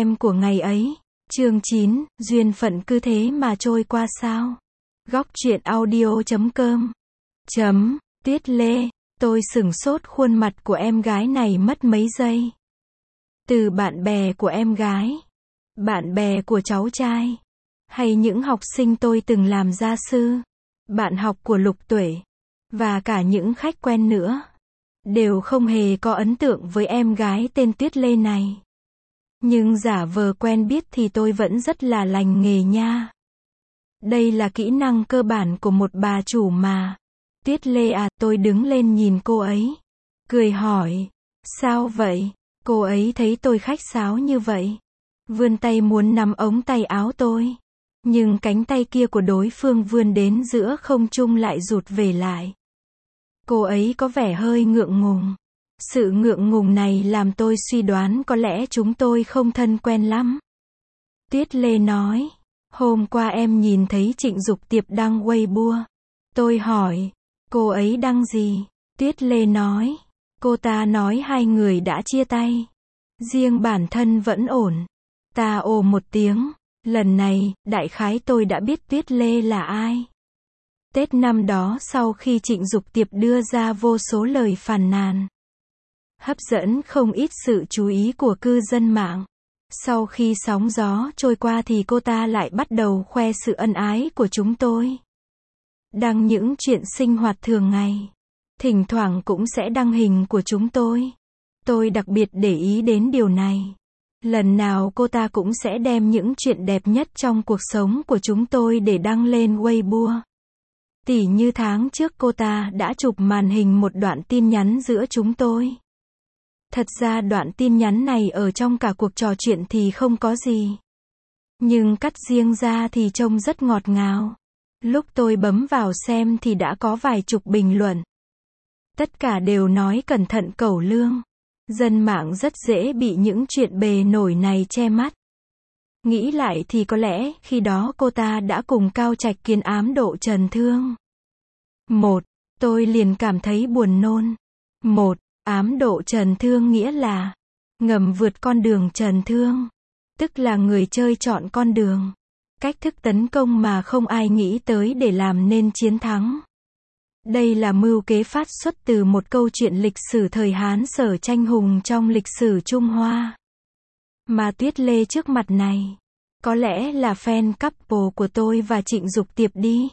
Em của ngày ấy. Chương 9, duyên phận cứ thế mà trôi qua sao? Góc truyện audio.com. Tuyết Lê, tôi sửng sốt, khuôn mặt của em gái này mất mấy giây. Từ bạn bè của em gái, bạn bè của cháu trai, hay những học sinh tôi từng làm gia sư, bạn học của Lục Tuệ, và cả những khách quen nữa, đều không hề có ấn tượng với em gái tên Tuyết Lê này. Nhưng giả vờ quen biết thì tôi vẫn rất là lành nghề nha. Đây là kỹ năng cơ bản của một bà chủ mà. Tuyết Lê à, tôi đứng lên nhìn cô ấy, cười hỏi, sao vậy? Cô ấy thấy tôi khách sáo như vậy, vươn tay muốn nắm ống tay áo tôi. Nhưng cánh tay kia của đối phương vươn đến giữa không trung lại rụt về lại. Cô ấy có vẻ hơi ngượng ngùng. Sự ngượng ngùng này làm tôi suy đoán có lẽ chúng tôi không thân quen lắm. Tuyết Lê nói, hôm qua em nhìn thấy Trịnh Dục Tiệp đăng Weibo. Tôi hỏi, cô ấy đăng gì? Tuyết Lê nói, cô ta nói hai người đã chia tay. Riêng bản thân vẫn ổn. Ta ồ một tiếng. Lần này, đại khái tôi đã biết Tuyết Lê là ai. Tết năm đó sau khi Trịnh Dục Tiệp đưa ra vô số lời phàn nàn, hấp dẫn không ít sự chú ý của cư dân mạng. Sau khi sóng gió trôi qua thì cô ta lại bắt đầu khoe sự ân ái của chúng tôi. Đăng những chuyện sinh hoạt thường ngày. Thỉnh thoảng cũng sẽ đăng hình của chúng tôi. Tôi đặc biệt để ý đến điều này. Lần nào cô ta cũng sẽ đem những chuyện đẹp nhất trong cuộc sống của chúng tôi để đăng lên Weibo. Tỉ như tháng trước cô ta đã chụp màn hình một đoạn tin nhắn giữa chúng tôi. Thật ra đoạn tin nhắn này ở trong cả cuộc trò chuyện thì không có gì. Nhưng cắt riêng ra thì trông rất ngọt ngào. Lúc tôi bấm vào xem thì đã có vài chục bình luận. Tất cả đều nói cẩn thận cẩu lương. Dân mạng rất dễ bị những chuyện bề nổi này che mắt. Nghĩ lại thì có lẽ khi đó cô ta đã cùng Cao Trạch Kiên ám độ Trần Thương. Tôi liền cảm thấy buồn nôn. Ám độ Trần Thương nghĩa là ngầm vượt con đường Trần Thương, tức là người chơi chọn con đường, cách thức tấn công mà không ai nghĩ tới để làm nên chiến thắng. Đây là mưu kế phát xuất từ một câu chuyện lịch sử thời Hán Sở tranh hùng trong lịch sử Trung Hoa. Mà Tuyết Lê trước mặt này, có lẽ là fan couple của tôi và Trịnh Dục Tiệp đi.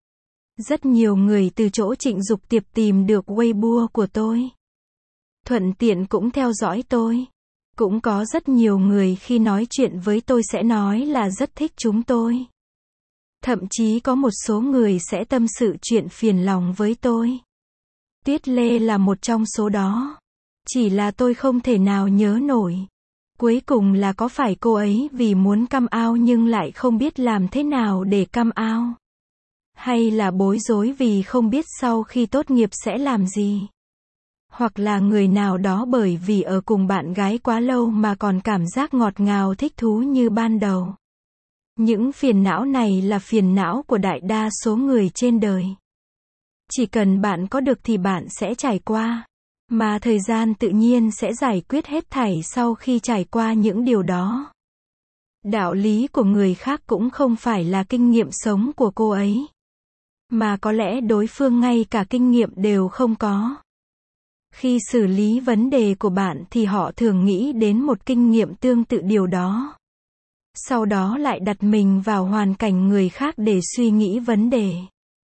Rất nhiều người từ chỗ Trịnh Dục Tiệp tìm được Weibo của tôi. Thuận tiện cũng theo dõi tôi. Cũng có rất nhiều người khi nói chuyện với tôi sẽ nói là rất thích chúng tôi. Thậm chí có một số người sẽ tâm sự chuyện phiền lòng với tôi. Tuyết Lê là một trong số đó. Chỉ là tôi không thể nào nhớ nổi. Cuối cùng là có phải cô ấy vì muốn come out nhưng lại không biết làm thế nào để come out? Hay là bối rối vì không biết sau khi tốt nghiệp sẽ làm gì? Hoặc là người nào đó bởi vì ở cùng bạn gái quá lâu mà còn cảm giác ngọt ngào thích thú như ban đầu. Những phiền não này là phiền não của đại đa số người trên đời. Chỉ cần bạn có được thì bạn sẽ trải qua. Mà thời gian tự nhiên sẽ giải quyết hết thảy sau khi trải qua những điều đó. Đạo lý của người khác cũng không phải là kinh nghiệm sống của cô ấy. Mà có lẽ đối phương ngay cả kinh nghiệm đều không có. Khi xử lý vấn đề của bạn thì họ thường nghĩ đến một kinh nghiệm tương tự điều đó. Sau đó lại đặt mình vào hoàn cảnh người khác để suy nghĩ vấn đề.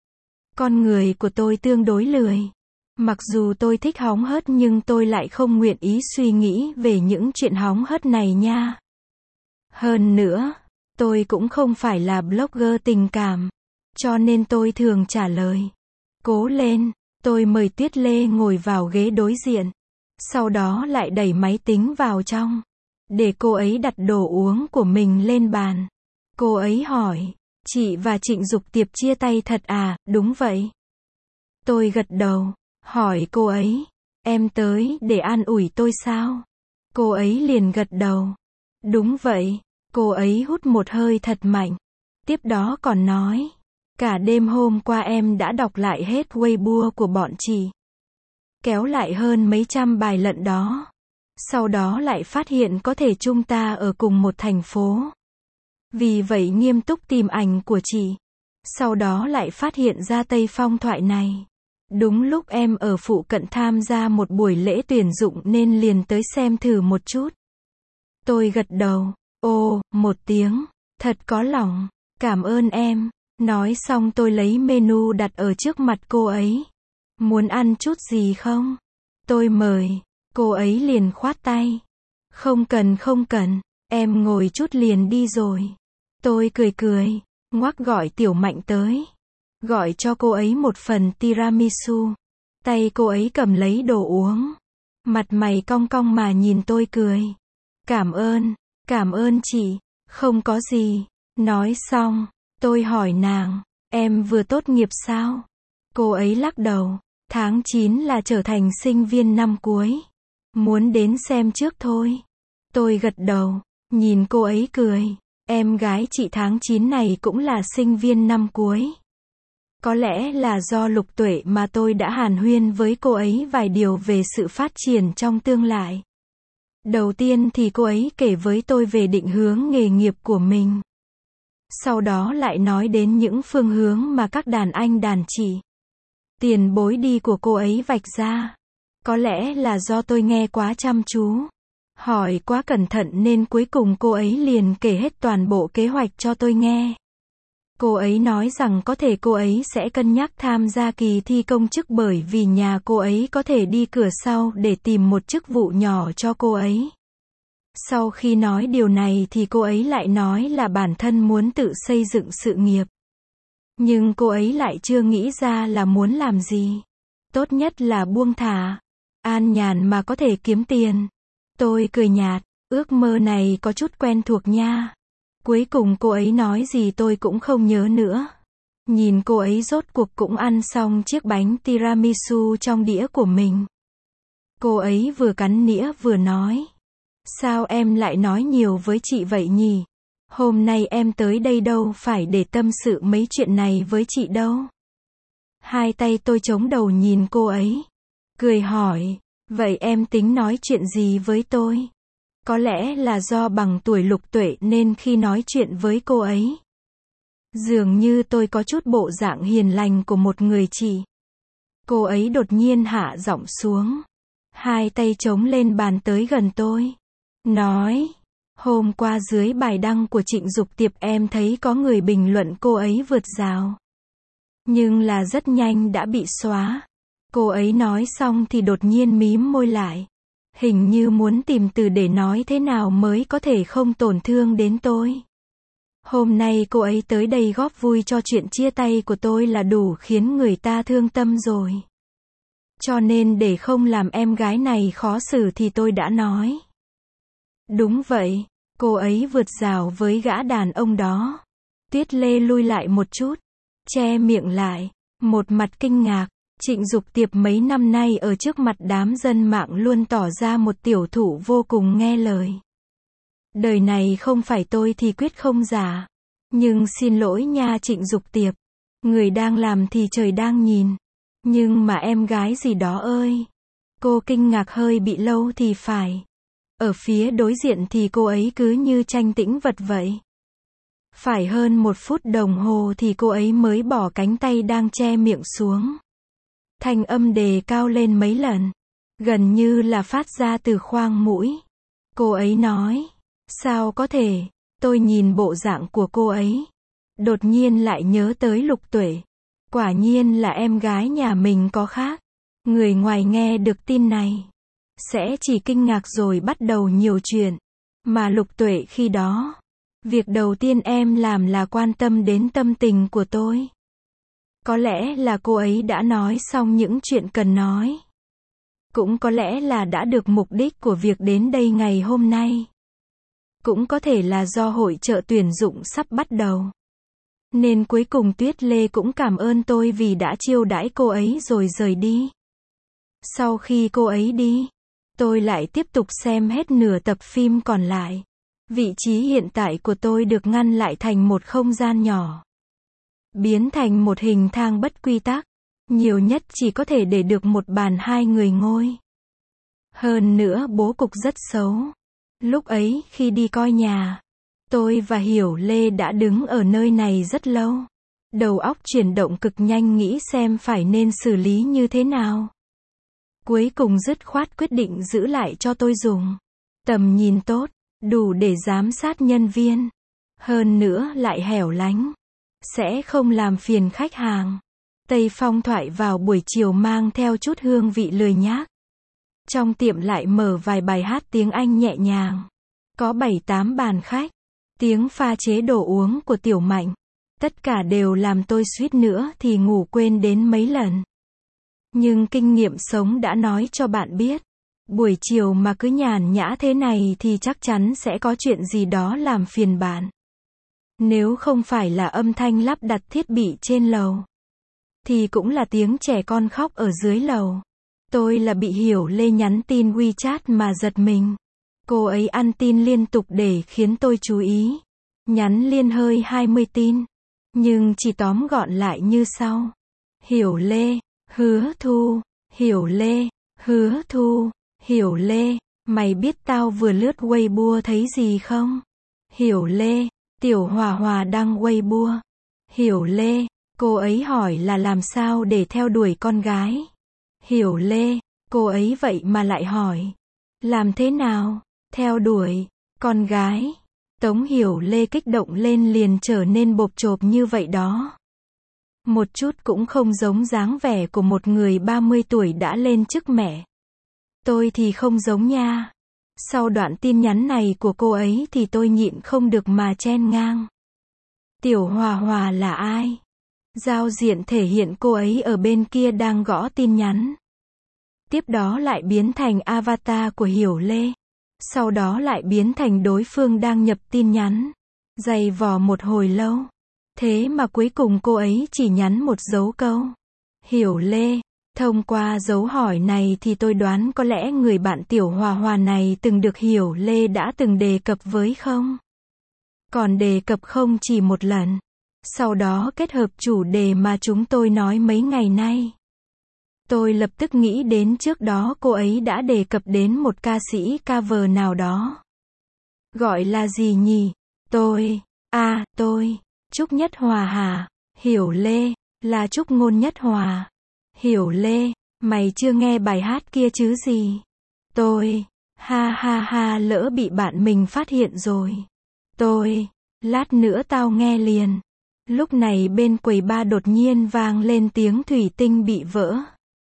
Con người của tôi tương đối lười. Mặc dù tôi thích hóng hớt nhưng tôi lại không nguyện ý suy nghĩ về những chuyện hóng hớt này nha. Hơn nữa, tôi cũng không phải là blogger tình cảm. Cho nên tôi thường trả lời, cố lên. Tôi mời Tuyết Lê ngồi vào ghế đối diện. Sau đó lại đẩy máy tính vào trong. Để cô ấy đặt đồ uống của mình lên bàn. Cô ấy hỏi, chị và Trịnh Dục Tiệp chia tay thật à? Đúng vậy. Tôi gật đầu, hỏi cô ấy, em tới để an ủi tôi sao? Cô ấy liền gật đầu. Đúng vậy. Cô ấy hút một hơi thật mạnh. Tiếp đó còn nói, cả đêm hôm qua em đã đọc lại hết Weibo của bọn chị. Kéo lại hơn mấy trăm bài lận đó. Sau đó lại phát hiện có thể chúng ta ở cùng một thành phố. Vì vậy nghiêm túc tìm ảnh của chị. Sau đó lại phát hiện ra Tây Phong thoại này. Đúng lúc em ở phụ cận tham gia một buổi lễ tuyển dụng nên liền tới xem thử một chút. Tôi gật đầu. Ồ, một tiếng. Thật có lòng. Cảm ơn em. Nói xong tôi lấy menu đặt ở trước mặt cô ấy. Muốn ăn chút gì không? Tôi mời. Cô ấy liền khoát tay. Không cần, em ngồi chút liền đi rồi. Tôi cười, ngoắc gọi Tiểu Mạnh tới. Gọi cho cô ấy một phần tiramisu. Tay cô ấy cầm lấy đồ uống. Mặt mày cong cong mà nhìn tôi cười. Cảm ơn chị. Không có gì. Nói xong, tôi hỏi nàng, em vừa tốt nghiệp sao? Cô ấy lắc đầu. Tháng 9 là trở thành sinh viên năm cuối. Muốn đến xem trước thôi. Tôi gật đầu, nhìn cô ấy cười. Em gái chị tháng 9 này cũng là sinh viên năm cuối. Có lẽ là do Lục Tuệ mà tôi đã hàn huyên với cô ấy vài điều về sự phát triển trong tương lai. Đầu tiên thì cô ấy kể với tôi về định hướng nghề nghiệp của mình. Sau đó lại nói đến những phương hướng mà các đàn anh đàn chị, tiền bối đi của cô ấy vạch ra. Có lẽ là do tôi nghe quá chăm chú, hỏi quá cẩn thận nên cuối cùng cô ấy liền kể hết toàn bộ kế hoạch cho tôi nghe. Cô ấy nói rằng có thể cô ấy sẽ cân nhắc tham gia kỳ thi công chức bởi vì nhà cô ấy có thể đi cửa sau để tìm một chức vụ nhỏ cho cô ấy. Sau khi nói điều này thì cô ấy lại nói là bản thân muốn tự xây dựng sự nghiệp. Nhưng cô ấy lại chưa nghĩ ra là muốn làm gì. Tốt nhất là buông thả, an nhàn mà có thể kiếm tiền. Tôi cười nhạt, ước mơ này có chút quen thuộc nha. Cuối cùng cô ấy nói gì tôi cũng không nhớ nữa. Nhìn cô ấy rốt cuộc cũng ăn xong chiếc bánh tiramisu trong đĩa của mình. Cô ấy vừa cắn nĩa vừa nói. Sao em lại nói nhiều với chị vậy nhỉ? Hôm nay em tới đây đâu phải để tâm sự mấy chuyện này với chị đâu. Hai tay tôi chống đầu nhìn cô ấy. Cười hỏi, vậy em tính nói chuyện gì với tôi? Có lẽ là do bằng tuổi Lục Tuệ nên khi nói chuyện với cô ấy, dường như tôi có chút bộ dạng hiền lành của một người chị. Cô ấy đột nhiên hạ giọng xuống. Hai tay chống lên bàn tới gần tôi. Nói, hôm qua dưới bài đăng của Trịnh Dục Tiệp em thấy có người bình luận cô ấy vượt rào. Nhưng là rất nhanh đã bị xóa. Cô ấy nói xong thì đột nhiên mím môi lại. Hình như muốn tìm từ để nói thế nào mới có thể không tổn thương đến tôi. Hôm nay cô ấy tới đây góp vui cho chuyện chia tay của tôi là đủ khiến người ta thương tâm rồi. Cho nên để không làm em gái này khó xử thì tôi đã nói. Đúng vậy, cô ấy vượt rào với gã đàn ông đó. Tuyết Lê lui lại một chút, che miệng lại, một mặt kinh ngạc. Trịnh Dục Tiệp mấy năm nay ở trước mặt đám dân mạng luôn tỏ ra một tiểu thủ vô cùng nghe lời. Đời này không phải tôi thì quyết không giả. Nhưng xin lỗi nha Trịnh Dục Tiệp. Người đang làm thì trời đang nhìn. Nhưng mà em gái gì đó ơi. Cô kinh ngạc hơi bị lâu thì phải. Ở phía đối diện thì cô ấy cứ như tranh tĩnh vật vậy. Phải hơn 1 phút đồng hồ thì cô ấy mới bỏ cánh tay đang che miệng xuống. Thanh âm đề cao lên mấy lần. Gần như là phát ra từ khoang mũi. Cô ấy nói. Sao có thể? Tôi nhìn bộ dạng của cô ấy. Đột nhiên lại nhớ tới Lục Tuệ. Quả nhiên là em gái nhà mình có khác. Người ngoài nghe được tin này sẽ chỉ kinh ngạc rồi bắt đầu nhiều chuyện. Mà Lục Tuệ khi đó, việc đầu tiên em làm là quan tâm đến tâm tình của tôi. Có lẽ là cô ấy đã nói xong những chuyện cần nói. Cũng có lẽ là đã được mục đích của việc đến đây ngày hôm nay. Cũng có thể là do hội chợ tuyển dụng sắp bắt đầu. Nên cuối cùng Tuyết Lê cũng cảm ơn tôi vì đã chiêu đãi cô ấy rồi rời đi. Sau khi cô ấy đi, tôi lại tiếp tục xem hết nửa tập phim còn lại. Vị trí hiện tại của tôi được ngăn lại thành một không gian nhỏ. Biến thành một hình thang bất quy tắc. Nhiều nhất chỉ có thể để được một bàn 2 người ngồi. Hơn nữa bố cục rất xấu. Lúc ấy khi đi coi nhà, tôi và Hiểu Lê đã đứng ở nơi này rất lâu. Đầu óc chuyển động cực nhanh nghĩ xem phải nên xử lý như thế nào. Cuối cùng dứt khoát quyết định giữ lại cho tôi dùng. Tầm nhìn tốt, đủ để giám sát nhân viên. Hơn nữa lại hẻo lánh. Sẽ không làm phiền khách hàng. Tây phong thoại vào buổi chiều mang theo chút hương vị lười nhác. Trong tiệm lại mở vài bài hát tiếng Anh nhẹ nhàng. Có 7-8 bàn khách. Tiếng pha chế đồ uống của Tiểu Mạnh. Tất cả đều làm tôi suýt nữa thì ngủ quên đến mấy lần. Nhưng kinh nghiệm sống đã nói cho bạn biết. Buổi chiều mà cứ nhàn nhã thế này thì chắc chắn sẽ có chuyện gì đó làm phiền bạn. Nếu không phải là âm thanh lắp đặt thiết bị trên lầu, thì cũng là tiếng trẻ con khóc ở dưới lầu. Tôi là bị Hiểu Lê nhắn tin WeChat mà giật mình. Cô ấy ăn tin liên tục để khiến tôi chú ý. Nhắn liên hơi 20 tin. Nhưng chỉ tóm gọn lại như sau. Hiểu Lê, Hứa Thu, Hiểu Lê, Hứa Thu, Hiểu Lê, mày biết tao vừa lướt Weibo thấy gì không? Hiểu Lê, Tiểu Hòa Hòa đăng Weibo. Hiểu Lê, cô ấy hỏi là làm sao để theo đuổi con gái. Hiểu Lê, cô ấy vậy mà lại hỏi. Làm thế nào? Theo đuổi con gái. Tống Hiểu Lê kích động lên liền trở nên bộp chộp như vậy đó. Một chút cũng không giống dáng vẻ của một người 30 tuổi đã lên chức mẹ. Tôi thì không giống nha. Sau đoạn tin nhắn này của cô ấy thì tôi nhịn không được mà chen ngang. Tiểu Hòa Hòa là ai? Giao diện thể hiện cô ấy ở bên kia đang gõ tin nhắn. Tiếp đó lại biến thành avatar của Hiểu Lê. Sau đó lại biến thành đối phương đang nhập tin nhắn. Dày vò một hồi lâu. Thế mà cuối cùng cô ấy chỉ nhắn một dấu câu. Hiểu Lê. Thông qua dấu hỏi này thì tôi đoán có lẽ người bạn Tiểu Hòa Hòa này từng được Hiểu Lê đã từng đề cập với không? Còn đề cập không chỉ một lần. Sau đó kết hợp chủ đề mà chúng tôi nói mấy ngày nay. Tôi lập tức nghĩ đến trước đó cô ấy đã đề cập đến một ca sĩ cover nào đó. Gọi là gì nhỉ? Tôi. Trúc Nhất Hòa hả? Hiểu Lê. Là Trúc Ngôn Nhất Hòa. Hiểu Lê. Mày chưa nghe bài hát kia chứ gì? Tôi. Ha ha ha, lỡ bị bạn mình phát hiện rồi. Tôi. Lát nữa tao nghe liền. Lúc này bên quầy bar đột nhiên vang lên tiếng thủy tinh bị vỡ.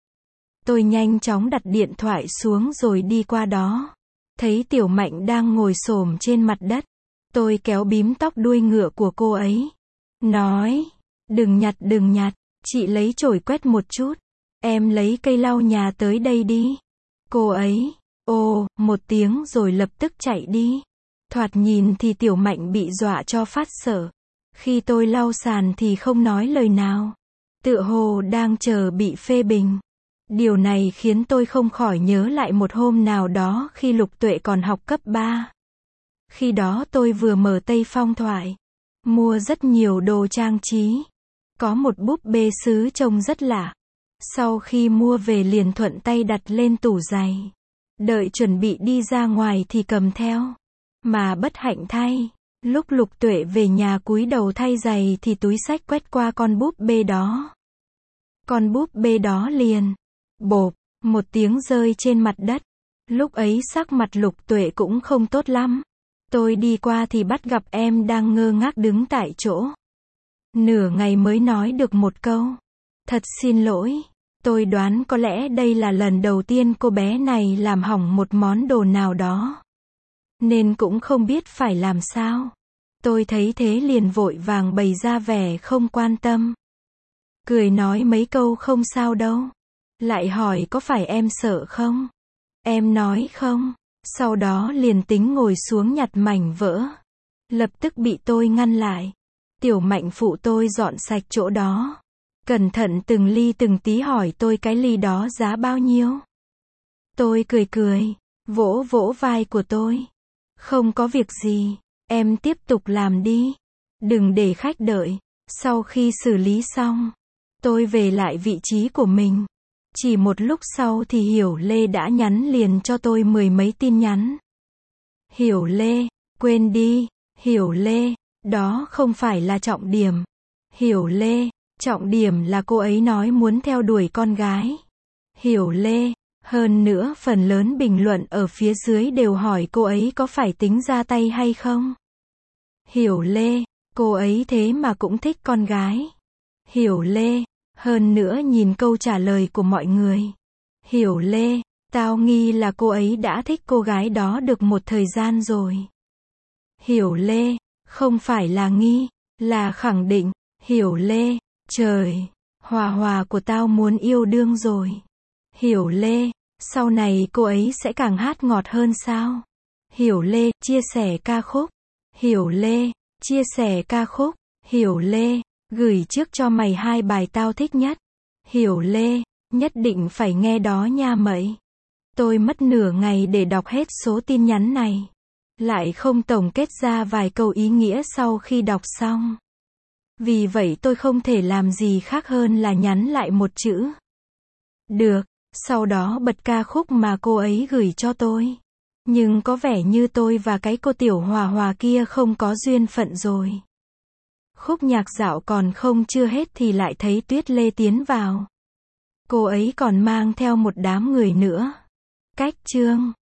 Tôi nhanh chóng đặt điện thoại xuống rồi đi qua đó. Thấy Tiểu Mạnh đang ngồi xổm trên mặt đất. Tôi kéo bím tóc đuôi ngựa của cô ấy. Nói, đừng nhặt, chị lấy chổi quét một chút. Em lấy cây lau nhà tới đây đi. Cô ấy, một tiếng rồi lập tức chạy đi. Thoạt nhìn thì Tiểu Mạnh bị dọa cho phát sợ. Khi tôi lau sàn thì không nói lời nào. Tựa hồ đang chờ bị phê bình. Điều này khiến tôi không khỏi nhớ lại một hôm nào đó khi Lục Tuệ còn học cấp 3. Khi đó tôi vừa mở Tây Phong thoại. Mua rất nhiều đồ trang trí. Có một búp bê sứ trông rất lạ. Sau khi mua về liền thuận tay đặt lên tủ giày. Đợi chuẩn bị đi ra ngoài thì cầm theo. Mà bất hạnh thay, lúc Lục Tuệ về nhà cúi đầu thay giày thì túi xách quét qua con búp bê đó. Con búp bê đó liền, bộp, một tiếng rơi trên mặt đất. Lúc ấy sắc mặt Lục Tuệ cũng không tốt lắm. Tôi đi qua thì bắt gặp em đang ngơ ngác đứng tại chỗ. Nửa ngày mới nói được một câu. Thật xin lỗi. Tôi đoán có lẽ đây là lần đầu tiên cô bé này làm hỏng một món đồ nào đó. Nên cũng không biết phải làm sao. Tôi thấy thế liền vội vàng bày ra vẻ không quan tâm. Cười nói mấy câu không sao đâu. Lại hỏi có phải em sợ không? Em nói không. Sau đó liền tính ngồi xuống nhặt mảnh vỡ. Lập tức bị tôi ngăn lại. Tiểu Mạnh phụ tôi dọn sạch chỗ đó. Cẩn thận từng ly từng tí hỏi tôi cái ly đó giá bao nhiêu. Tôi cười, vỗ vỗ vai của tôi. Không có việc gì, em tiếp tục làm đi. Đừng để khách đợi. Sau khi xử lý xong, tôi về lại vị trí của mình. Chỉ một lúc sau thì Hiểu Lê đã nhắn liền cho tôi 10 mấy tin nhắn. Hiểu Lê, quên đi. Hiểu Lê, đó không phải là trọng điểm. Hiểu Lê, trọng điểm là cô ấy nói muốn theo đuổi con gái. Hiểu Lê, hơn nữa phần lớn bình luận ở phía dưới đều hỏi cô ấy có phải tính ra tay hay không. Hiểu Lê, cô ấy thế mà cũng thích con gái. Hiểu Lê, hơn nữa nhìn câu trả lời của mọi người. Hiểu Lê, tao nghi là cô ấy đã thích cô gái đó được một thời gian rồi. Hiểu Lê, không phải là nghi, là khẳng định. Hiểu Lê, trời, Hòa Hòa của tao muốn yêu đương rồi. Hiểu Lê, sau này cô ấy sẽ càng hát ngọt hơn sao? Hiểu Lê, chia sẻ ca khúc. Hiểu Lê, chia sẻ ca khúc. Hiểu Lê, gửi trước cho mày 2 bài tao thích nhất. Hiểu Lê, nhất định phải nghe đó nha mậy. Tôi mất nửa ngày để đọc hết số tin nhắn này. Lại không tổng kết ra vài câu ý nghĩa sau khi đọc xong. Vì vậy tôi không thể làm gì khác hơn là nhắn lại một chữ. Được, sau đó bật ca khúc mà cô ấy gửi cho tôi. Nhưng có vẻ như tôi và cái cô tiểu Hòa Hòa kia không có duyên phận rồi. Khúc nhạc dạo còn không chưa hết thì lại thấy Tuyết Lê tiến vào. Cô ấy còn mang theo một đám người nữa. Cách chương